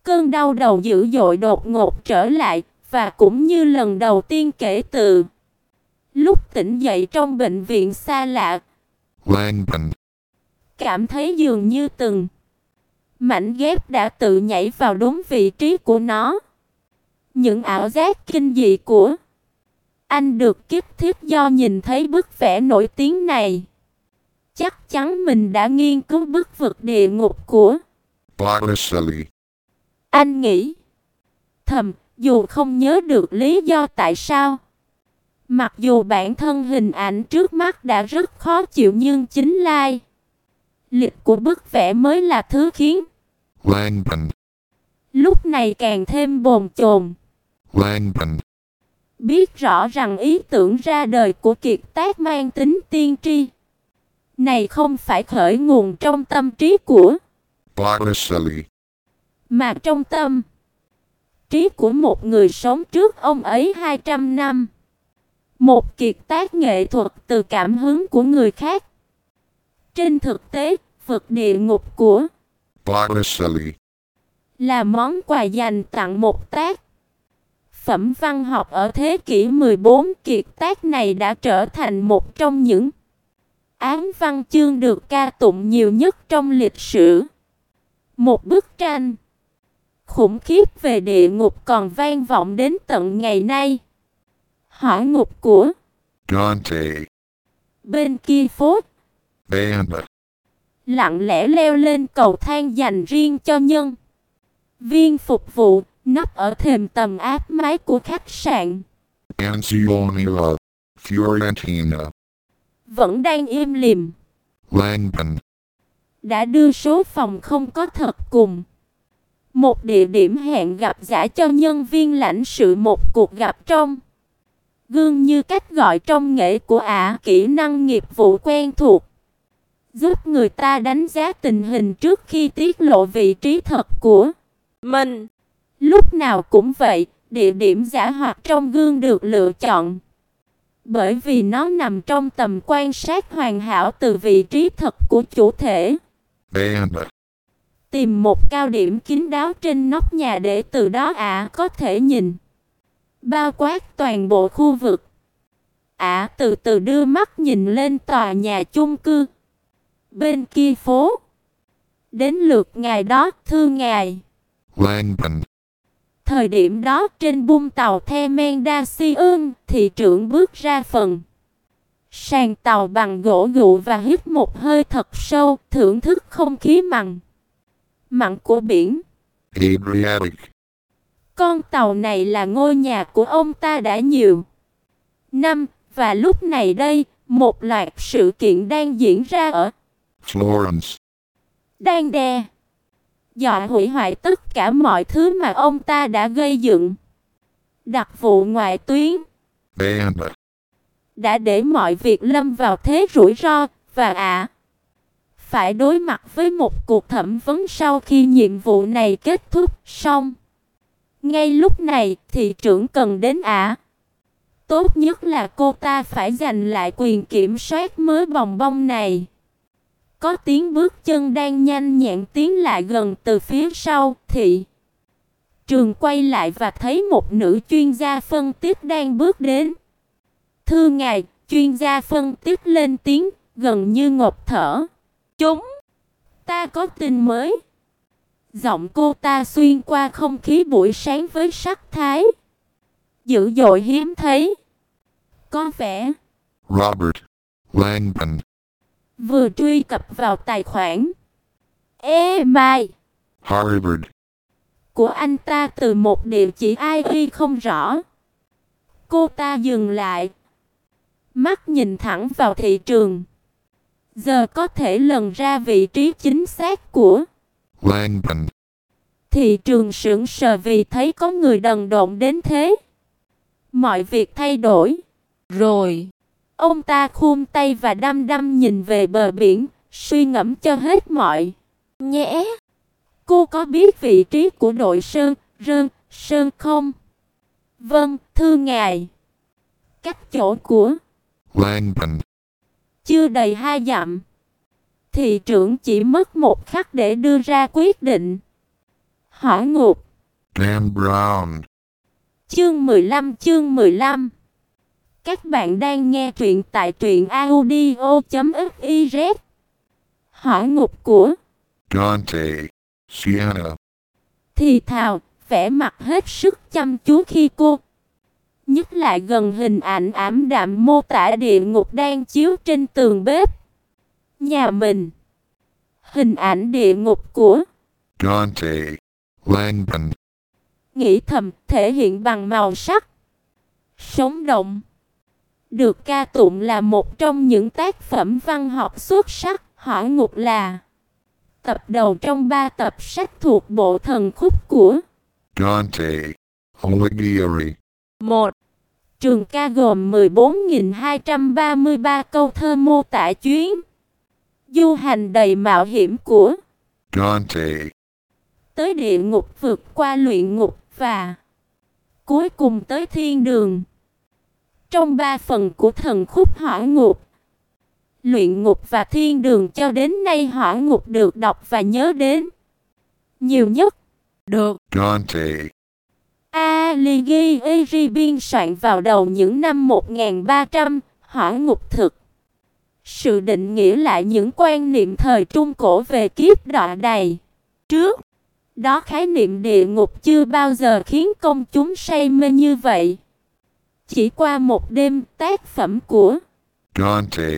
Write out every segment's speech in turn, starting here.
Cơn đau đầu dữ dội đột ngột trở lại, và cũng như lần đầu tiên kể từ lúc tỉnh dậy trong bệnh viện xa lạ, Langdon. cảm thấy dường như từng mảnh ghép đã tự nhảy vào đúng vị trí của nó. Những ảo giác kinh dị của anh được kích thích do nhìn thấy bức vẽ nổi tiếng này. Chắc chắn mình đã nghiên cứu bức vực địa ngục của Botticelli. anh nghĩ thầm, dù không nhớ được lý do tại sao. Mặc dù bản thân hình ảnh trước mắt đã rất khó chịu, nhưng chính lai lịch của bức vẽ mới là thứ khiến Langdon. lúc này càng thêm bồn chồn. Langdon. Biết rõ rằng ý tưởng ra đời của kiệt tác mang tính tiên tri này không phải khởi nguồn trong tâm trí của Botticelli. mà trong tâm trí của một người sống trước ông ấy 200 năm. Một kiệt tác nghệ thuật từ cảm hứng của người khác. Trên thực tế, vực địa ngục của Botticelli là món quà dành tặng một tác phẩm văn học ở thế kỷ 14. Kiệt tác này đã trở thành một trong những án văn chương được ca tụng nhiều nhất trong lịch sử. Một bức tranh khủng khiếp về địa ngục còn vang vọng đến tận ngày nay. Hỏa ngục của Dante. bên kia phố, Banda. lặng lẽ leo lên cầu thang dành riêng cho nhân viên phục vụ, nấp ở thềm tầm áp mái của khách sạn. Anzionella. Fiorentina. Vẫn đang im lìm. Langdon. Đã đưa số phòng không có thật cùng một địa điểm hẹn gặp giả cho nhân viên lãnh sự một cuộc gặp trong gương như cách gọi trong nghệ của ả, kỹ năng nghiệp vụ quen thuộc, giúp người ta đánh giá tình hình trước khi tiết lộ vị trí thật của mình. Lúc nào cũng vậy, địa điểm giả hoặc trong gương được lựa chọn bởi vì nó nằm trong tầm quan sát hoàn hảo từ vị trí thật của chủ thể. Banda. Tìm một cao điểm kín đáo trên nóc nhà để từ đó ả có thể nhìn bao quát toàn bộ khu vực. Ả từ từ đưa mắt nhìn lên tòa nhà chung cư bên kia phố. Đến lượt ngài đó, thưa ngài. Langdon. Thời điểm đó trên bung tàu Themendacion, thị trưởng bước ra phần sàn tàu bằng gỗ gụ và hít một hơi thật sâu, thưởng thức không khí mặn mặn của biển Adriatic. Con tàu này là ngôi nhà của ông ta đã nhiều năm, và lúc này đây, một loạt sự kiện đang diễn ra ở Florence. đang đe dọa hủy hoại tất cả mọi thứ mà ông ta đã gây dựng. Đặc vụ ngoại tuyến Banda. đã để mọi việc lâm vào thế rủi ro, và ả phải đối mặt với một cuộc thẩm vấn sau khi nhiệm vụ này kết thúc xong. Ngay lúc này, thị trưởng cần đến ả. Tốt nhất là cô ta phải giành lại quyền kiểm soát mớ bòng bong này. Có tiếng bước chân đang nhanh nhẹn tiến lại gần từ phía sau, thị trường quay lại và thấy một nữ chuyên gia phân tích đang bước đến. Thưa ngài, chuyên gia phân tích lên tiếng, gần như ngộp thở. Chúng ta có tin mới. Giọng cô ta xuyên qua không khí buổi sáng với sắc thái dữ dội hiếm thấy. Có vẻ Robert Langdon. vừa truy cập vào tài khoản email Harvard. của anh ta từ một địa chỉ IP không rõ. Cô ta dừng lại, mắt nhìn thẳng vào thị trường. Giờ có thể lần ra vị trí chính xác của Langdon. thị trường sững sờ vì thấy có người đần độn đến thế. Mọi việc thay đổi rồi. Ông ta khum tay và đăm đăm nhìn về bờ biển, suy ngẫm cho hết mọi nhẽ. Cô có biết vị trí của đội Sơn không? Vâng, thưa ngài. Cách chỗ của Langdon. chưa đầy 2 dặm. Thị trưởng chỉ mất một khắc để đưa ra quyết định. Hỏa ngục. Dan Brown. Chương 15. Các bạn đang nghe truyện tại truyện audio.fiz. Hỏa ngục của Dante. Sienna. thì thào, vẻ mặt hết sức chăm chú khi cô nhích lại gần hình ảnh ảm đạm mô tả địa ngục đang chiếu trên tường bếp nhà mình. Hình ảnh địa ngục của Dante. Langdon. nghĩ thầm, thể hiện bằng màu sắc sống động, được ca tụng là một trong những tác phẩm văn học xuất sắc. Hỏa ngục là tập đầu trong 3 tập sách thuộc bộ thần khúc của Dante Alighieri. 1. Trường ca gồm 14.233 câu thơ mô tả chuyến du hành đầy mạo hiểm của Dante tới địa ngục, vượt qua luyện ngục và cuối cùng tới thiên đường. Trong 3 phần của thần khúc hỏa ngục, luyện ngục và thiên đường, cho đến nay hỏa ngục được đọc và nhớ đến nhiều nhất. Được Dante Alighieri biên soạn vào đầu những năm 1300. Hỏa ngục thực sự định nghĩa lại những quan niệm thời Trung Cổ về kiếp đọa đầy. Trước đó khái niệm địa ngục chưa bao giờ khiến công chúng say mê như vậy. Chỉ qua một đêm, tác phẩm của Dante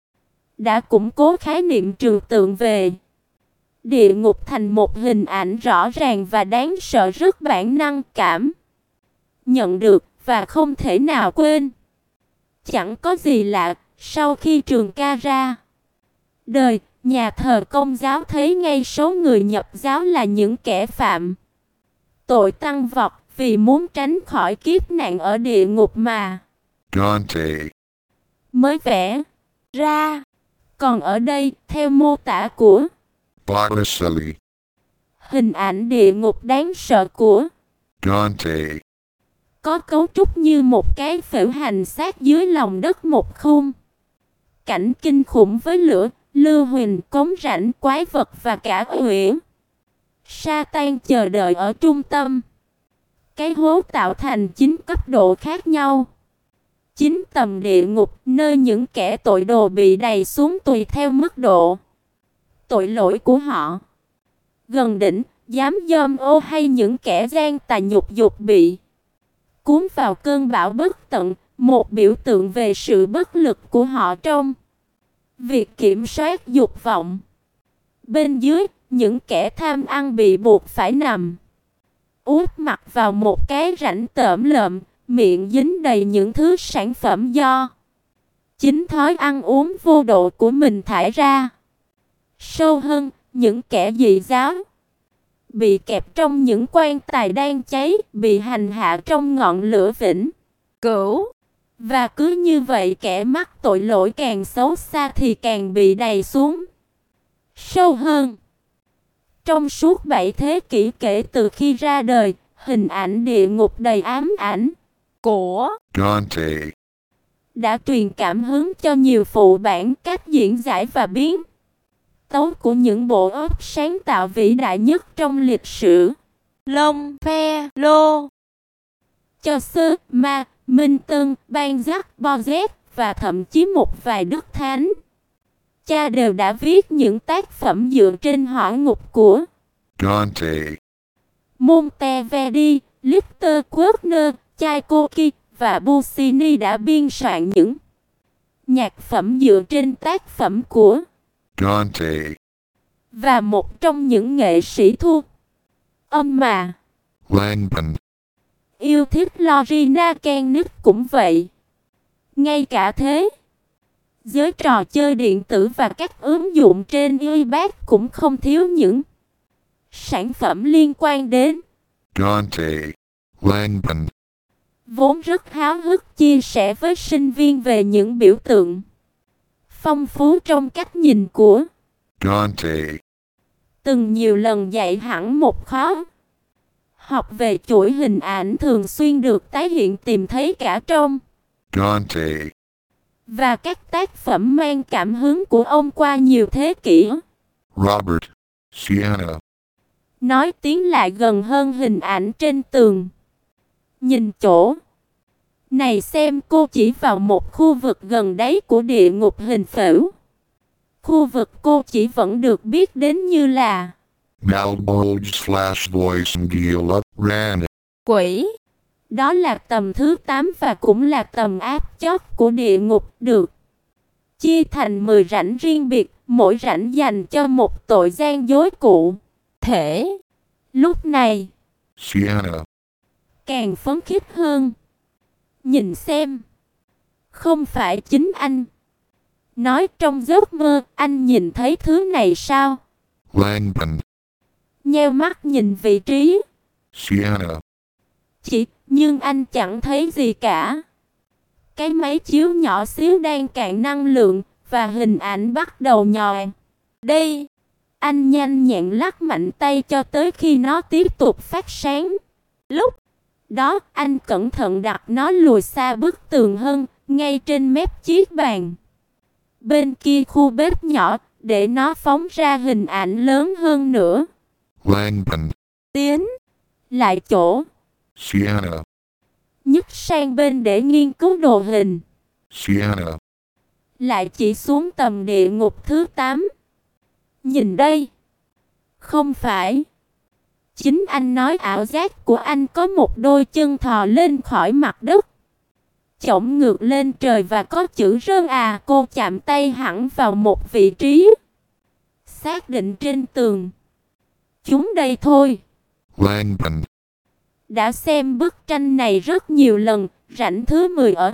đã củng cố khái niệm trừu tượng về địa ngục thành một hình ảnh rõ ràng và đáng sợ, rất bản năng cảm nhận được và không thể nào quên. Chẳng có gì lạ, sau khi Trường ca ra đời, nhà thờ Công giáo thấy ngay số người nhập giáo là những kẻ phạm tội tăng vọt, vì muốn tránh khỏi kiếp nạn ở địa ngục mà Dante mới vẽ ra. Còn ở đây, theo mô tả của Botticelli. hình ảnh địa ngục đáng sợ của Dante có cấu trúc như một cái phễu hành xác dưới lòng đất, một khung cảnh kinh khủng với lửa, lưu huỳnh, cống rãnh, quái vật và cả uyển Sa-tan chờ đợi ở trung tâm. Cái hố tạo thành 9 cấp độ khác nhau, 9 tầng địa ngục, nơi những kẻ tội đồ bị đày xuống tùy theo mức độ tội lỗi của họ. Gần đỉnh, dám dâm ô hay những kẻ gian tà nhục dục bị cuốn vào cơn bão bất tận, một biểu tượng về sự bất lực của họ trong việc kiểm soát dục vọng. Bên dưới, những kẻ tham ăn bị buộc phải nằm úp mặt vào một cái rãnh tởm lợm, miệng dính đầy những thứ sản phẩm do chính thói ăn uống vô độ của mình thải ra. Sâu hơn, những kẻ dị giáo bị kẹp trong những quan tài đang cháy, bị hành hạ trong ngọn lửa vĩnh cửu. Và cứ như vậy, kẻ mắc tội lỗi càng xấu xa thì càng bị đày xuống sâu hơn. Trong suốt 7 thế kỷ kể từ khi ra đời, hình ảnh địa ngục đầy ám ảnh của Dante đã truyền cảm hứng cho nhiều phụ bản, cách diễn giải và biến tấu của những bộ óc sáng tạo vĩ đại nhất trong lịch sử. Longfellow, Chaucer, Ma, Minh Tân, Balzac, Baudelaire và thậm chí một vài đức thánh cha đều đã viết những tác phẩm dựa trên hỏa ngục của Dante Monteverdi, Lister Wagner, Tchaikovsky và Puccini đã biên soạn những nhạc phẩm dựa trên tác phẩm của Dante và một trong những nghệ sĩ thu âm mà Langdon yêu thích Lorina Kenneth cũng vậy. Ngay cả thế, giới trò chơi điện tử và các ứng dụng trên iPad cũng không thiếu những sản phẩm liên quan đến Dante Langdon vốn rất háo hức chia sẻ với sinh viên về những biểu tượng phong phú trong cách nhìn của Dante từng nhiều lần dạy hẳn một khóa học về chuỗi hình ảnh thường xuyên được tái hiện tìm thấy cả trong Dante và các tác phẩm mang cảm hứng của ông qua nhiều thế kỷ. Robert Sienna Nói tiến lại gần hơn hình ảnh trên tường. Nhìn chỗ này xem, cô chỉ vào một khu vực gần đáy của địa ngục hình phễu. Khu vực cô chỉ vẫn được biết đến như là Malbolge/Voice-Gila-Ran. quỷ. Đó là tầm thứ 8 và cũng là tầm áp chót của địa ngục, được chia thành 10 rãnh riêng biệt, mỗi rãnh dành cho một tội gian dối cụ thể. Lúc này, Sienna. càng phấn khích hơn. Nhìn xem, không phải chính anh nói trong giấc mơ anh nhìn thấy thứ này sao? Langdon. Nheo mắt nhìn vị trí. Sienna. Nhưng anh chẳng thấy gì cả. Cái máy chiếu nhỏ xíu đang cạn năng lượng và hình ảnh bắt đầu nhòe. Đây, anh nhanh nhẹn lắc mạnh tay cho tới khi nó tiếp tục phát sáng. Lúc đó, anh cẩn thận đặt nó lùi xa bức tường hơn, ngay trên mép chiếc bàn. Bên kia khu bếp nhỏ, để nó phóng ra hình ảnh lớn hơn nữa. Langdon. Tiến lại chỗ. Sienna. Nhích sang bên để nghiên cứu đồ hình. Sienna. Lại chỉ xuống tầm địa ngục thứ 8. Nhìn đây. Không phải. Chính anh nói ảo giác của anh có một đôi chân thò lên khỏi mặt đất, chổng ngược lên trời và có chữ rơn à. Cô chạm tay hẳn vào một vị trí xác định trên tường. Chúng đây thôi. Langdon. Đã xem bức tranh này rất nhiều lần. Rãnh thứ 10 ở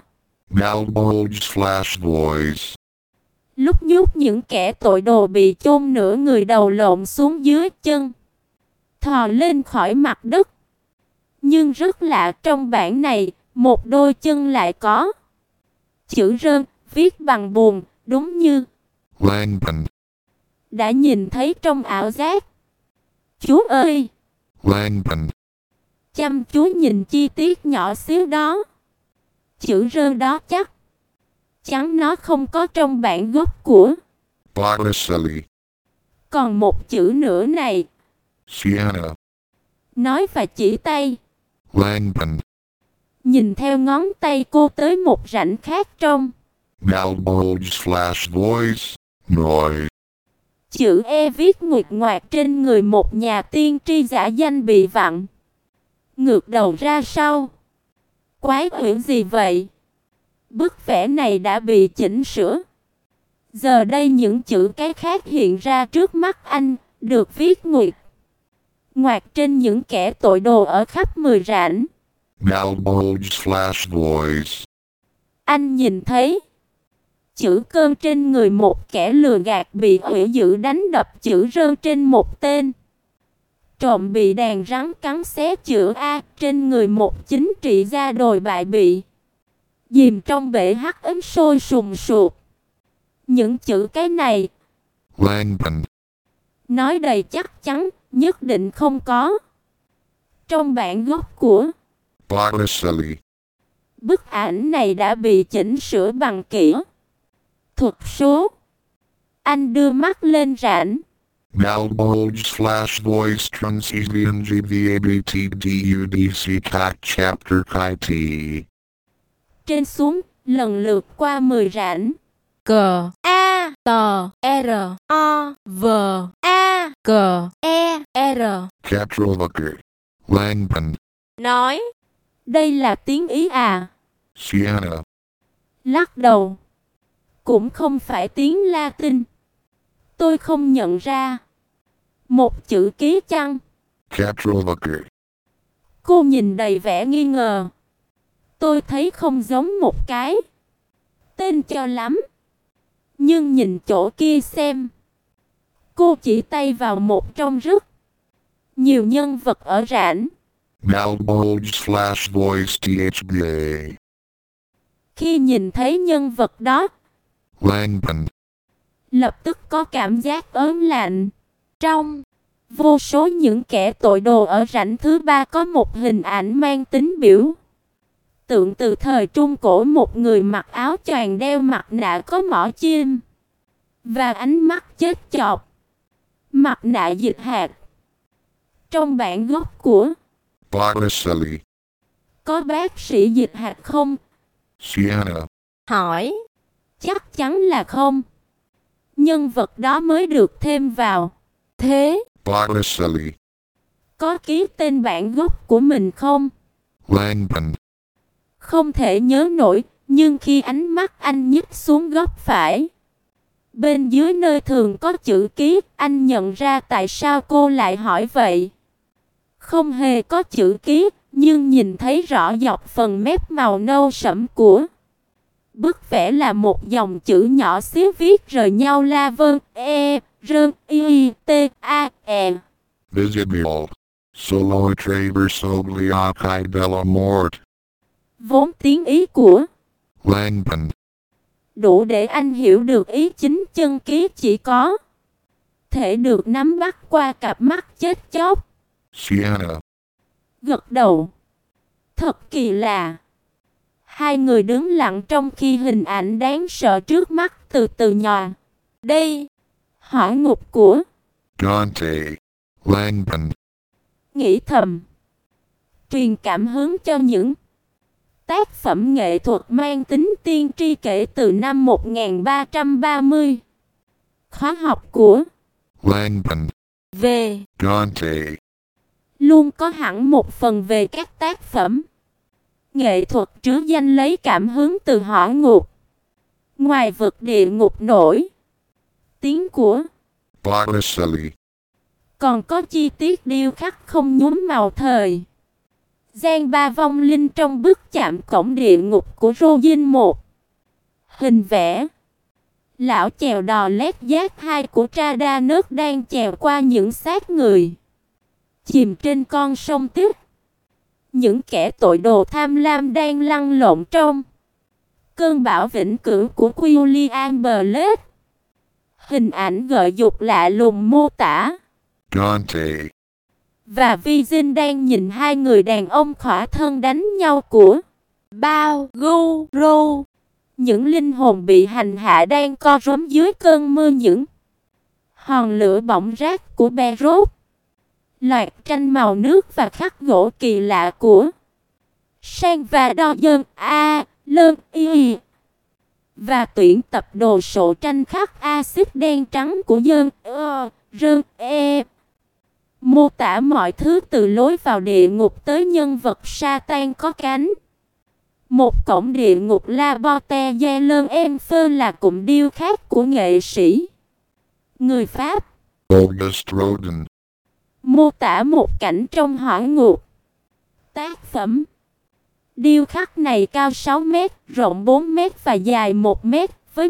Malbolge/Voice. lúc nhúc những kẻ tội đồ bị chôn nửa người đầu lộn xuống dưới chân, thò lên khỏi mặt đất. Nhưng rất lạ, trong bản này, một đôi chân lại có chữ rơn, viết bằng buồn, đúng như Langdon. đã nhìn thấy trong ảo giác. Chú ơi! Langdon. Chăm chú nhìn chi tiết nhỏ xíu đó. Chữ rơn đó chắc chắn nó không có trong bản gốc của Botticelli. Còn một chữ nữa này. Sienna. Nói và chỉ tay. Langdon. Nhìn theo ngón tay cô tới một rãnh khác trong Malbolge/Voice. Noise. chữ E viết nguệch ngoạc trên người một nhà tiên tri giả danh bị vặn ngược đầu ra sau. Quái quyển gì vậy? Bức vẽ này đã bị chỉnh sửa. Giờ đây những chữ cái khác hiện ra trước mắt anh, được viết nguệch ngoạc trên những kẻ tội đồ ở khắp 10 rãnh. Malbolge/Voice. Anh nhìn thấy chữ cơn trên người một kẻ lừa gạt bị hủy dữ đánh đập chữ rơn trên một tên trộm bị đàn rắn cắn xé chữ A trên người một chính trị gia đồi bại bị dìm trong bể hắc ấm sôi sùng sục. Những chữ cái này Langdon. nói đầy chắc chắn nhất định không có trong bản gốc của Botticelli. bức ảnh này đã bị chỉnh sửa bằng kỹ thuật số. Anh đưa mắt lên rãnh Malbolge/Voice Transition Cat Chapter Kaiti. trên xuống, lần lượt qua 10 rãnh. C A T R O V A C E R. Catrovaker. Langdon. Nói, đây là tiếng Ý à? Sienna. Lắc đầu. Cũng không phải tiếng Latin. Tôi không nhận ra. Một chữ ký chăng? Catrovaker. Cô nhìn đầy vẻ nghi ngờ. Tôi thấy không giống một cái tên cho lắm. Nhưng nhìn chỗ kia xem. Cô chỉ tay vào một trong rất nhiều nhân vật ở rãnh. Malbolge/Voice THBA. Khi nhìn thấy nhân vật đó, Langdon. lập tức có cảm giác ớn lạnh. Trong vô số những kẻ tội đồ ở rãnh thứ 3 có một hình ảnh mang tính biểu tượng từ thời Trung Cổ, một người mặc áo choàng đeo mặt nạ có mỏ chim và ánh mắt chết chọc, mặt nạ dịch hạt, Trong bản gốc của Botticelli. có bác sĩ dịch hạt không? Sienna. Hỏi. Chắc chắn là không. Nhân vật đó mới được thêm vào. Thế Botticelli. Có ký tên bản gốc của mình không? Langdon. Không thể nhớ nổi, nhưng khi ánh mắt anh nhích xuống góc phải, bên dưới nơi thường có chữ ký, anh nhận ra tại sao cô lại hỏi vậy. Không hề có chữ ký, nhưng nhìn thấy rõ dọc phần mép màu nâu sẫm của bức vẽ là một dòng chữ nhỏ xíu viết rời nhau la vân e rơn y t a e. Visible. Solo traversogliaci della morte. Vốn tiếng Ý của Langdon. đủ để anh hiểu được ý chính chân ký chỉ có thể được nắm bắt qua cặp mắt chết chóc. Sienna. Gật đầu. Thật kỳ lạ. Hai người đứng lặng trong khi hình ảnh đáng sợ trước mắt từ từ nhòa. Đây, hỏa ngục của Dante. Langdon. nghĩ thầm. Truyền cảm hứng cho những tác phẩm nghệ thuật mang tính tiên tri kể từ năm 1330. Khóa học của Langdon. về Dante. luôn có hẳn một phần về các tác phẩm nghệ thuật trứ danh lấy cảm hứng từ hỏa ngục. Ngoài vực địa ngục nổi tiếng của Botticelli. còn có chi tiết điêu khắc không nhuốm màu thời gian ba vong linh trong bức chạm cổng địa ngục của Rogin 1. Hình vẽ lão chèo đò lét giác 2 của Tradanos đang chèo qua những xác người chìm trên con sông Tích. Những kẻ tội đồ tham lam đang lăn lộn trong cơn bão vĩnh cửu của William Blake. Hình ảnh gợi dục lạ lùng mô tả Dante. và Virgin đang nhìn hai người đàn ông khỏa thân đánh nhau của bao guru. những linh hồn bị hành hạ đang co rúm dưới cơn mưa những hòn lửa bỏng rác của Berot. Loạt tranh màu nước và khắc gỗ kỳ lạ của Sang và Đo Dân A Lơn Y và tuyển tập đồ sộ tranh khắc axit đen trắng của Dân Rơn E mô tả mọi thứ từ lối vào địa ngục tới nhân vật Satan có cánh. Một cổng địa ngục La Porte de l'Enfer là cụm điêu khắc của nghệ sĩ người Pháp. Auguste Rodin. Mô tả một cảnh trong hỏa ngục. Tác phẩm điêu khắc này cao 6 mét, rộng 4 mét và dài 1 mét, với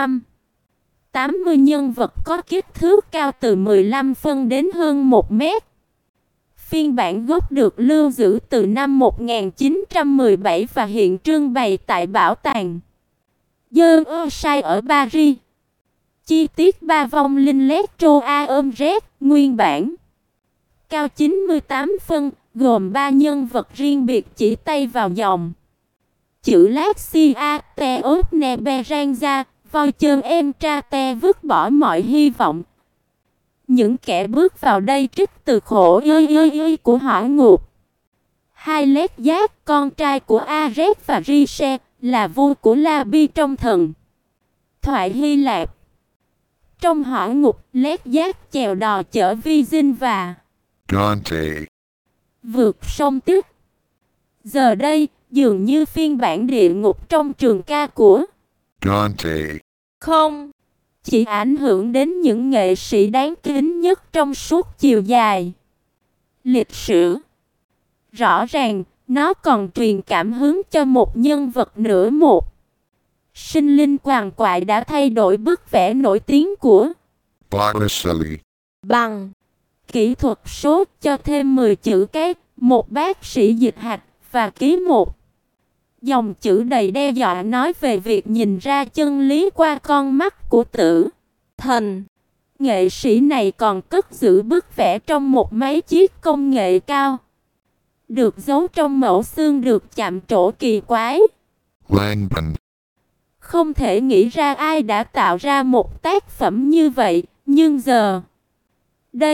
180 nhân vật có kích thước cao từ 15 phân đến hơn 1 mét. Phiên bản gốc được lưu giữ từ năm 1917 và hiện trưng bày tại Bảo tàng Dơn Orsay ở Paris. Chi tiết ba vong linh Letro Aomret, nguyên bản cao 98 phân, gồm 3 nhân vật riêng biệt chỉ tay vào dòng chữ Laxia Teos Neberanza, voi chân em tra te vứt bỏ mọi hy vọng. Những kẻ bước vào đây trích từ khổ của hỏa ngục. Hai lét giác, con trai của Ares và Riche, là vua của Labi trong thần thoại Hy Lạp. Trong hỏa ngục, lét giác chèo đò chở Virgin và Dante. vượt sông Tích. Giờ đây, dường như phiên bản địa ngục trong trường ca của Dante. Không chỉ ảnh hưởng đến những nghệ sĩ đáng kính nhất trong suốt chiều dài lịch sử. Rõ ràng, nó còn truyền cảm hứng cho một nhân vật nữa. Một sinh linh quằn quại đã thay đổi bức vẽ nổi tiếng của Botticelli. bằng kỹ thuật số, cho thêm 10 chữ cái, một bác sĩ dịch hạch và ký một dòng chữ đầy đe dọa nói về việc nhìn ra chân lý qua con mắt của tử thần. Nghệ sĩ này còn cất giữ bức vẽ trong một máy chiết công nghệ cao, được giấu trong mẫu xương được chạm trổ kỳ quái. Langdon. Không thể nghĩ ra ai đã tạo ra một tác phẩm như vậy, nhưng giờ đây,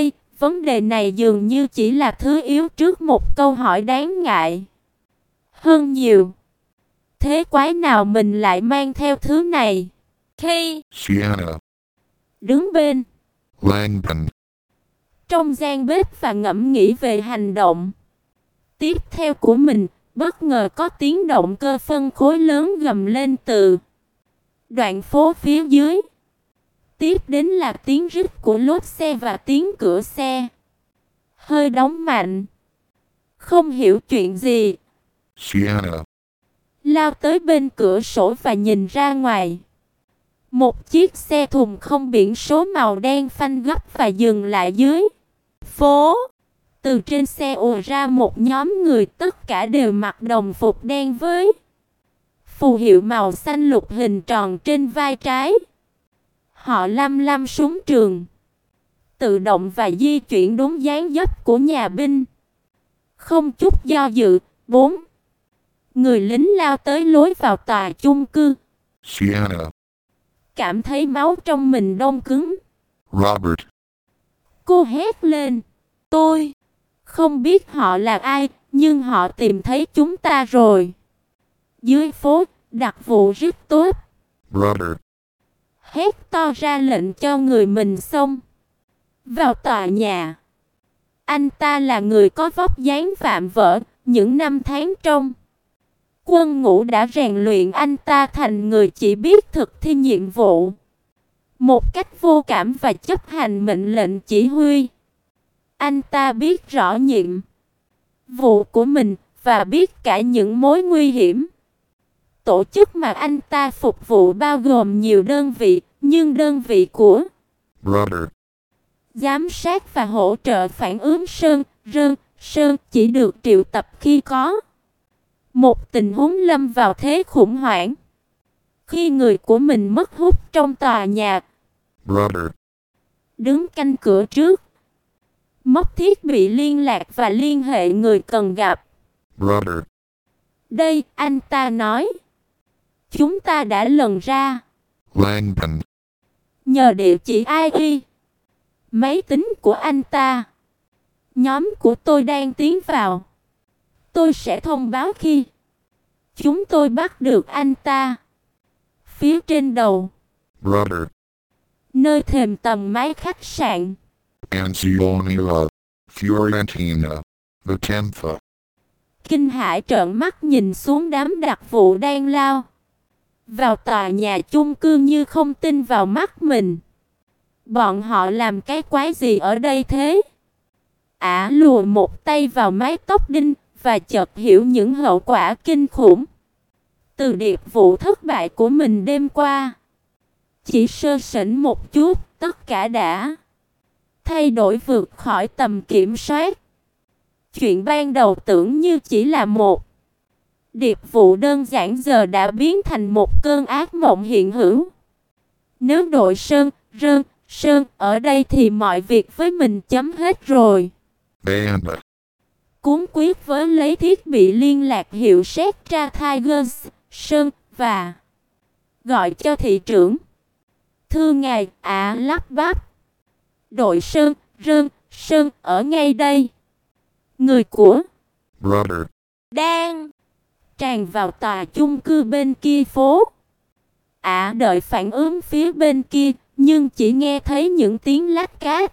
vấn đề này dường như chỉ là thứ yếu trước một câu hỏi đáng ngại hơn nhiều. Thế quái nào mình lại mang theo thứ này? Khi Sienna, đứng bên Langdon, trong gian bếp và ngẫm nghĩ về hành động tiếp theo của mình, bất ngờ có tiếng động cơ phân khối lớn gầm lên từ đoạn phố phía dưới. Tiếp đến là tiếng rít của lốp xe và tiếng cửa xe hơi đóng mạnh. Không hiểu chuyện gì, Sienna, lao tới bên cửa sổ và nhìn ra ngoài. Một chiếc xe thùng không biển số màu đen phanh gấp và dừng lại dưới phố. Từ trên xe ùa ra một nhóm người, tất cả đều mặc đồng phục đen với phù hiệu màu xanh lục hình tròn trên vai trái. Họ lăm lăm súng trường, tự động và di chuyển đúng dáng dấp của nhà binh. Không chút do dự, 4 người lính lao tới lối vào tòa chung cư. Sienna, Cảm thấy máu trong mình đông cứng, Robert, cô hét lên. Tôi không biết họ là ai, nhưng họ tìm thấy chúng ta rồi. Dưới phố, đặc vụ rất tốt. Brother, Hét to ra lệnh cho người mình xông vào tòa nhà. Anh ta là người có vóc dáng vạm vỡ, những năm tháng trong quân ngũ đã rèn luyện anh ta thành người chỉ biết thực thi nhiệm vụ một cách vô cảm và chấp hành mệnh lệnh chỉ huy. Anh ta biết rõ nhiệm vụ của mình và biết cả những mối nguy hiểm. Tổ chức mà anh ta phục vụ bao gồm nhiều đơn vị, nhưng đơn vị của brother, giám sát và hỗ trợ phản ứng Sơn chỉ được triệu tập khi có một tình huống lâm vào thế khủng hoảng. Khi người của mình mất hút trong tòa nhà, brother, đứng canh cửa trước, móc thiết bị liên lạc và liên hệ người cần gặp. brother, Đây, anh ta nói. Chúng ta đã lần ra. Langdon, Nhờ địa chỉ IP, máy tính của anh ta. Nhóm của tôi đang tiến vào. Tôi sẽ thông báo khi chúng tôi bắt được anh ta. Phía trên đầu, brother, nơi thềm tầng mái khách sạn, Anzionilla, Fiorentina, the 10th. kinh hãi trợn mắt nhìn xuống đám đặc vụ đang lao vào tòa nhà chung cư như không tin vào mắt mình. Bọn họ làm cái quái gì ở đây thế? Ả lùa một tay vào mái tóc đinh và chợt hiểu những hậu quả kinh khủng từ điệp vụ thất bại của mình đêm qua. Chỉ sơ sẩy một chút, tất cả đã thay đổi vượt khỏi tầm kiểm soát. Chuyện ban đầu tưởng như chỉ là một điệp vụ đơn giản giờ đã biến thành một cơn ác mộng hiện hữu. Nếu đội Sơn ở đây thì mọi việc với mình chấm hết rồi. Band, Cuốn quyết với lấy thiết bị liên lạc hiệu Setra Tigers Sơn và gọi cho thị trưởng. Thưa ngài, lắp bắp. Đội Sơn ở ngay đây. Người của brother, đang tràn vào tòa chung cư bên kia phố. Đợi phản ứng phía bên kia, nhưng chỉ nghe thấy những tiếng lách cát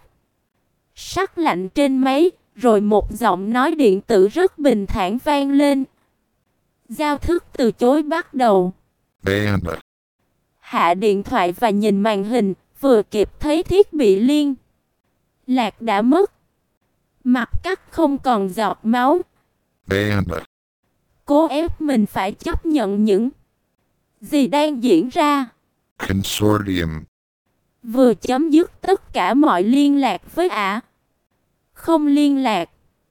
sắc lạnh trên máy, rồi một giọng nói điện tử rất bình thản vang lên. Giao thức từ chối bắt đầu. band, Hạ điện thoại và nhìn màn hình, vừa kịp thấy thiết bị liên lạc đã mất. Mặt cắt không còn giọt máu. band, Cố ép mình phải chấp nhận những gì đang diễn ra. consortium, Vừa chấm dứt tất cả mọi liên lạc với Ả. Không liên lạc,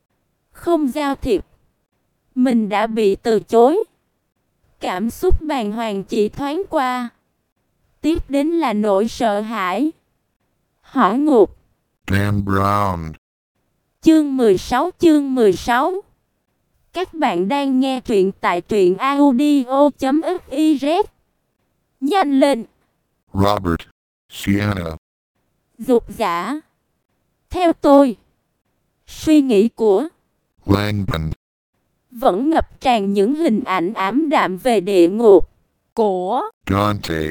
không giao thiệp. Mình đã bị từ chối. Cảm xúc bàng hoàng chỉ thoáng qua. Tiếp đến là nỗi sợ hãi, hỏa ngục. Dan Brown, Chương 16. Các bạn đang nghe truyện tại truyệnaudio.fiz. Nhanh lên, Robert, Sienna, dục dã. Theo tôi. Suy nghĩ của Langdon, vẫn ngập tràn những hình ảnh ảm đạm về địa ngục. Của Dante,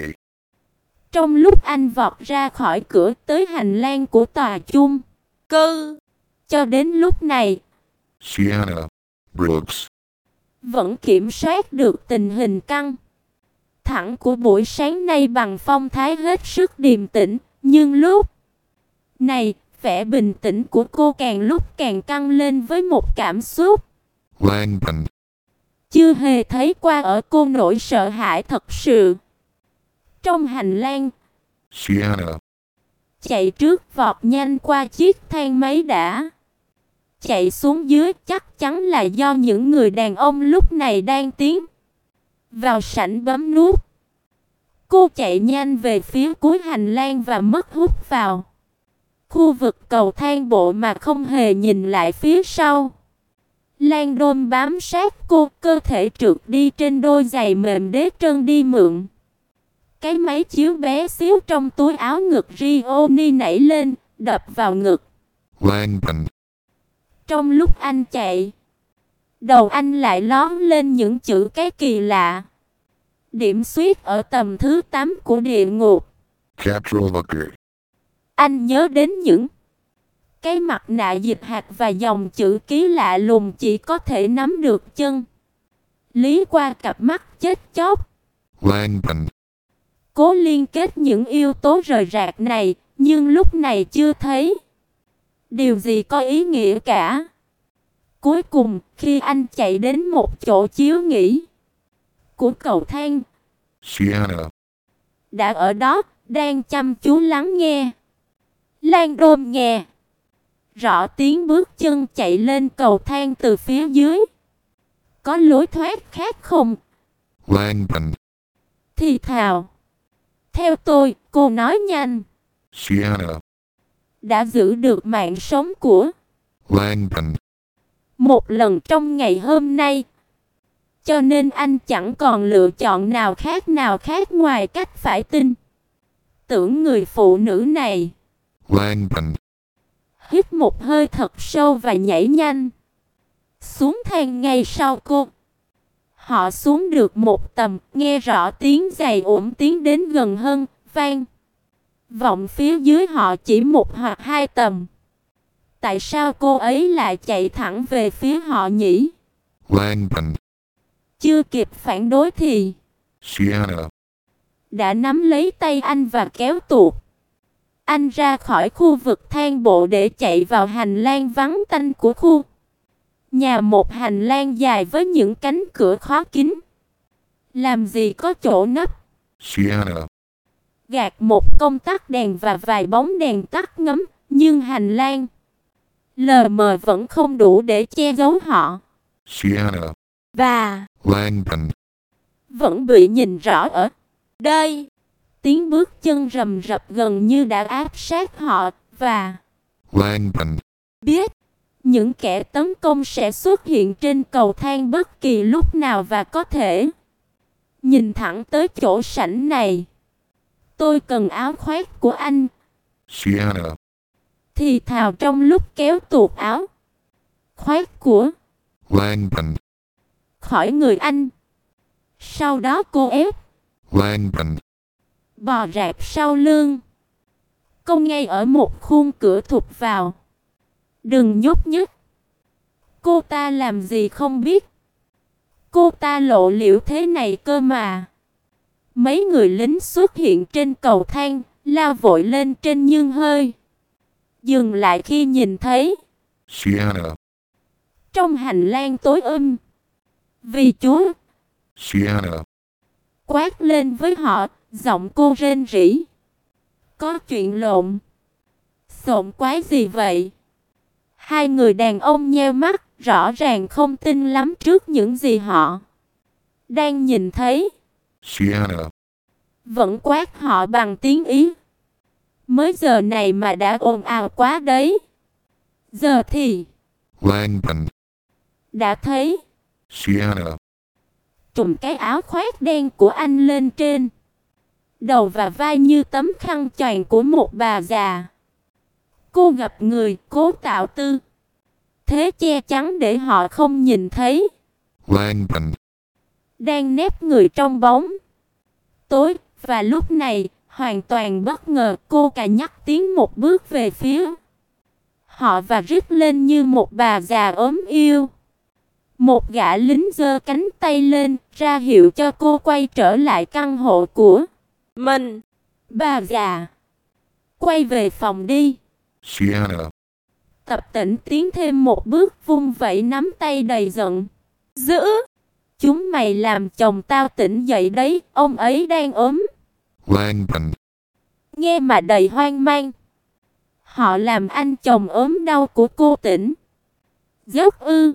Trong lúc anh vọt ra khỏi cửa tới hành lang của tòa chung cư. cho đến lúc này, Sienna, Brooks, vẫn kiểm soát được tình hình căng thẳng của buổi sáng nay bằng phong thái hết sức điềm tĩnh, nhưng lúc này, vẻ bình tĩnh của cô càng lúc càng căng lên với một cảm xúc Langdon, chưa hề thấy qua ở cô, nỗi sợ hãi thật sự. Trong hành lang, Sienna, chạy trước vọt nhanh qua chiếc thang máy đã chạy xuống dưới, chắc chắn là do những người đàn ông lúc này đang tiến vào sảnh bấm nút. Cô chạy nhanh về phía cuối hành lang và mất hút vào khu vực cầu thang bộ mà không hề nhìn lại phía sau. Langdon bám sát cô, cơ thể trượt đi trên đôi giày mềm đế trơn đi mượn. Cái máy chiếu bé xíu trong túi áo ngực Rioni nảy lên, đập vào ngực. Langdon, Trong lúc anh chạy, đầu anh lại lóe lên những chữ cái kỳ lạ. Điểm xuyết ở tầm thứ 8 của địa ngục. Catrolocker, Anh nhớ đến những cái mặt nạ dịch hạt và dòng chữ ký lạ lùng chỉ có thể nắm được chân lý qua cặp mắt chết chóc. Langdon, Cố liên kết những yếu tố rời rạc này, nhưng lúc này chưa thấy điều gì có ý nghĩa cả. Cuối cùng, khi anh chạy đến một chỗ chiếu nghỉ của cầu thang, Sienna, đã ở đó, đang chăm chú lắng nghe. Langdon nghe rõ tiếng bước chân chạy lên cầu thang từ phía dưới. Có lối thoát khác không? Langdon, Thì thào. Theo tôi, cô nói nhanh. Sienna, Đã giữ được mạng sống của Langdon, một lần trong ngày hôm nay. Cho nên anh chẳng còn lựa chọn nào khác ngoài cách phải tin tưởng người phụ nữ này. Langdon, Hít một hơi thật sâu và nhảy nhanh xuống thang ngay sau cô. Họ xuống được một tầm, nghe rõ tiếng giày ổn tiến đến gần hơn, vang vọng phía dưới họ chỉ một hoặc hai tầm. Tại sao cô ấy lại chạy thẳng về phía họ nhỉ? Langdon, Chưa kịp phản đối thì Sienna, đã nắm lấy tay anh và kéo tuột anh ra khỏi khu vực thang bộ để chạy vào hành lang vắng tanh của khu nhà, một hành lang dài với những cánh cửa khóa kín. Làm gì có chỗ nấp. Sienna, Gạt một công tắc đèn và vài bóng đèn tắt ngấm, nhưng hành lang lờ mờ vẫn không đủ để che giấu họ. Sienna, Và Langdon, vẫn bị nhìn rõ ở Đây. tiếng bước chân rầm rập gần như đã áp sát họ, và Langdon, biết những kẻ tấn công sẽ xuất hiện trên cầu thang bất kỳ lúc nào và có thể nhìn thẳng tới chỗ sảnh này. Tôi cần áo khoác của anh. Sienna, Thì thào trong lúc kéo tuột áo khoác của Langdon, khỏi người anh. Sau đó cô ép Langdon, bò rạp sau lưng cô ngay ở một khuôn cửa thụt vào. Đừng nhúc nhích. Cô ta làm gì không biết. Cô ta lộ liễu thế này cơ mà. Mấy người lính xuất hiện trên cầu thang, lao vội lên trên nhưng hơi dừng lại khi nhìn thấy Sienna, trong hành lang tối vì Chúa Sienna, quát lên với họ, giọng cô rên rỉ. Có chuyện lộn xộn quái gì vậy? Hai người đàn ông nheo mắt, rõ ràng không tin lắm trước những gì họ đang nhìn thấy. Sienna, Vẫn quát họ bằng tiếng Ý. Mới giờ này mà đã ồn ào quá đấy. Giờ thì Langdon, đã thấy Sienna, trùm cái áo khoác đen của anh lên trên đầu và vai như tấm khăn choàng của một bà già. Cô gặp người, cố tạo tư thế che chắn để họ không nhìn thấy. Langban. Đang nép người trong bóng tối, và lúc này, hoàn toàn bất ngờ, cô cả nhắc tiến một bước về phía họ và rít lên như một bà già ốm yêu. Một gã lính giơ cánh tay lên, ra hiệu cho cô quay trở lại căn hộ của mình. Bà già, quay về phòng đi. Sienna. Tập Tĩnh tiến thêm một bước, vung vẩy nắm tay đầy giận. Giữ! Chúng mày làm chồng tao tỉnh dậy đấy, ông ấy đang ốm. Langban. Nghe mà đầy hoang mang. Họ làm anh chồng ốm đau của cô tỉnh giấc ư?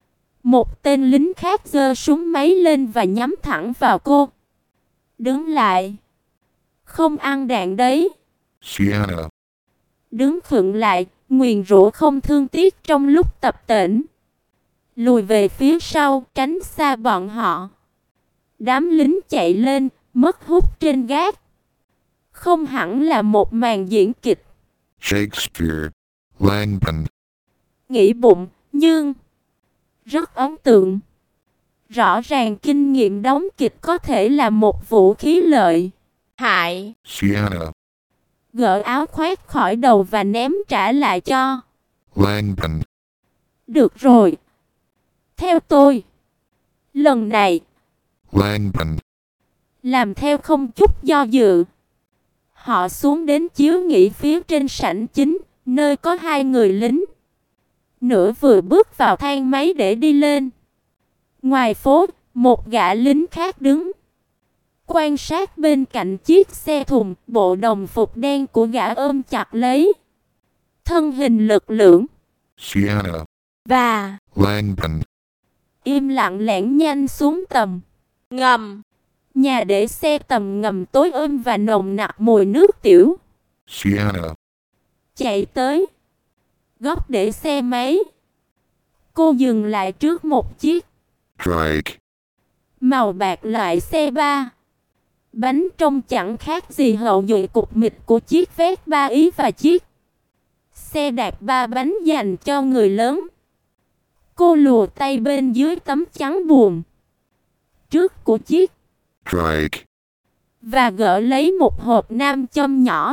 Một tên lính khác giơ súng máy lên và nhắm thẳng vào cô. Đứng lại. Không ăn đạn đấy. Sienna. Đứng khựng lại, nguyền rủa không thương tiếc trong lúc Tập Tĩnh lùi về phía sau, tránh xa bọn họ. Đám lính chạy lên, mất hút trên gác. Không hẳn là một màn diễn kịch. Shakespeare. Langban. Nghĩ bụng, nhưng rất ấn tượng. Rõ ràng kinh nghiệm đóng kịch có thể là một vũ khí lợi hại. Sienna. Gỡ áo khoác khỏi đầu và ném trả lại cho Langban. Được rồi. Theo tôi. Lần này. Langban. Làm theo không chút do dự. Họ xuống đến chiếu nghỉ phía trên sảnh chính, nơi có hai người lính. Nửa vừa bước vào thang máy để đi lên. Ngoài phố, một gã lính khác đứng quan sát bên cạnh chiếc xe thùng, bộ đồng phục đen của gã ôm chặt lấy thân hình lực lưỡng Sienna. Và Langban. im lặng lẻn nhanh xuống tầng ngầm. nhà để xe tầng ngầm tối ôm và nồng nặc mùi nước tiểu. Sienna. Chạy tới góc để xe máy. Cô dừng lại trước một chiếc Drake. màu bạc loại xe ba. Bánh trông chẳng khác gì hậu duệ cục mịch của chiếc Vespa Ý và chiếc xe đạp ba bánh dành cho người lớn. Cô lùa tay bên dưới tấm chắn buồm trước của chiếc Drake. và gỡ lấy một hộp nam châm nhỏ.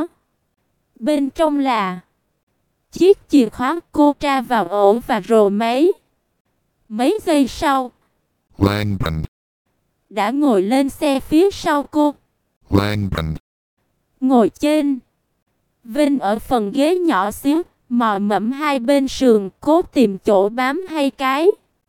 Bên trong là chiếc chìa khóa. Cô tra vào ổ và rồ máy. Mấy giây sau, Langban. đã ngồi lên xe phía sau cô. Langban. Ngồi trên vênh ở phần ghế nhỏ xíu, mò mẫm hai bên sườn, cố tìm chỗ bám hay cái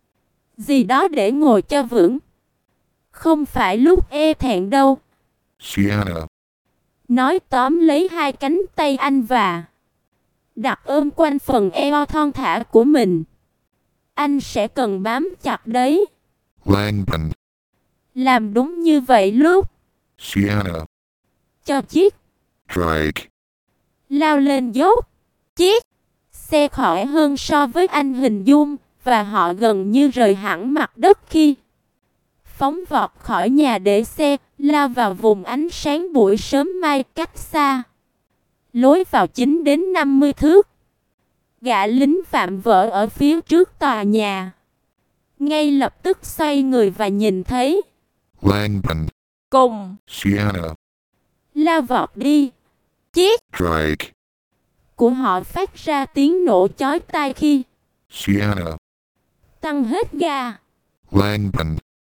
gì đó để ngồi cho vững. Không phải lúc e thẹn đâu. Sienna. Nói tóm lấy hai cánh tay anh và đặt ôm quanh phần eo thon thả của mình. Anh sẽ cần bám chặt đấy. Langban. Làm đúng như vậy lúc Sienna. cho chiếc Drake. lao lên dốc. Chiếc xe khỏi hơn so với anh hình dung, và họ gần như rời hẳn mặt đất khi phóng vọt khỏi nhà để xe, lao vào vùng ánh sáng buổi sớm mai cách xa. Lối vào 9 đến 50 thước. Gã lính vạm vỡ ở phía trước tòa nhà ngay lập tức xoay người và nhìn thấy Langban. Cùng Sienna. lao vọt đi. Chiếc Drake. của họ phát ra tiếng nổ chói tai khi Sienna. tăng hết ga. Langban.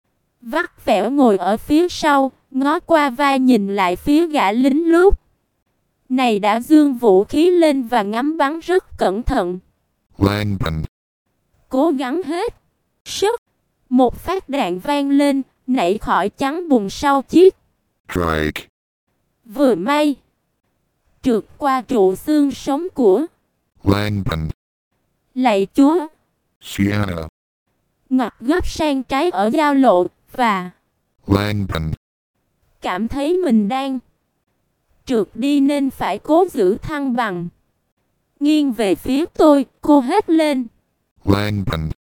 Vắt vẻo ngồi ở phía sau, ngó qua vai nhìn lại phía gã lính lúc này đã giương vũ khí lên và ngắm bắn rất cẩn thận. Langban. Cố gắng hết sức. Một phát đạn vang lên, nảy khỏi chắn bùn sau chiếc Drake. vừa may trượt qua trụ xương sống của Langban. lạy Chúa. Sienna. Ngoặt gấp sang trái ở giao lộ và Langban. cảm thấy mình đang trượt đi nên phải cố giữ thăng bằng. Nghiêng về phía tôi, cô hét lên. Langban.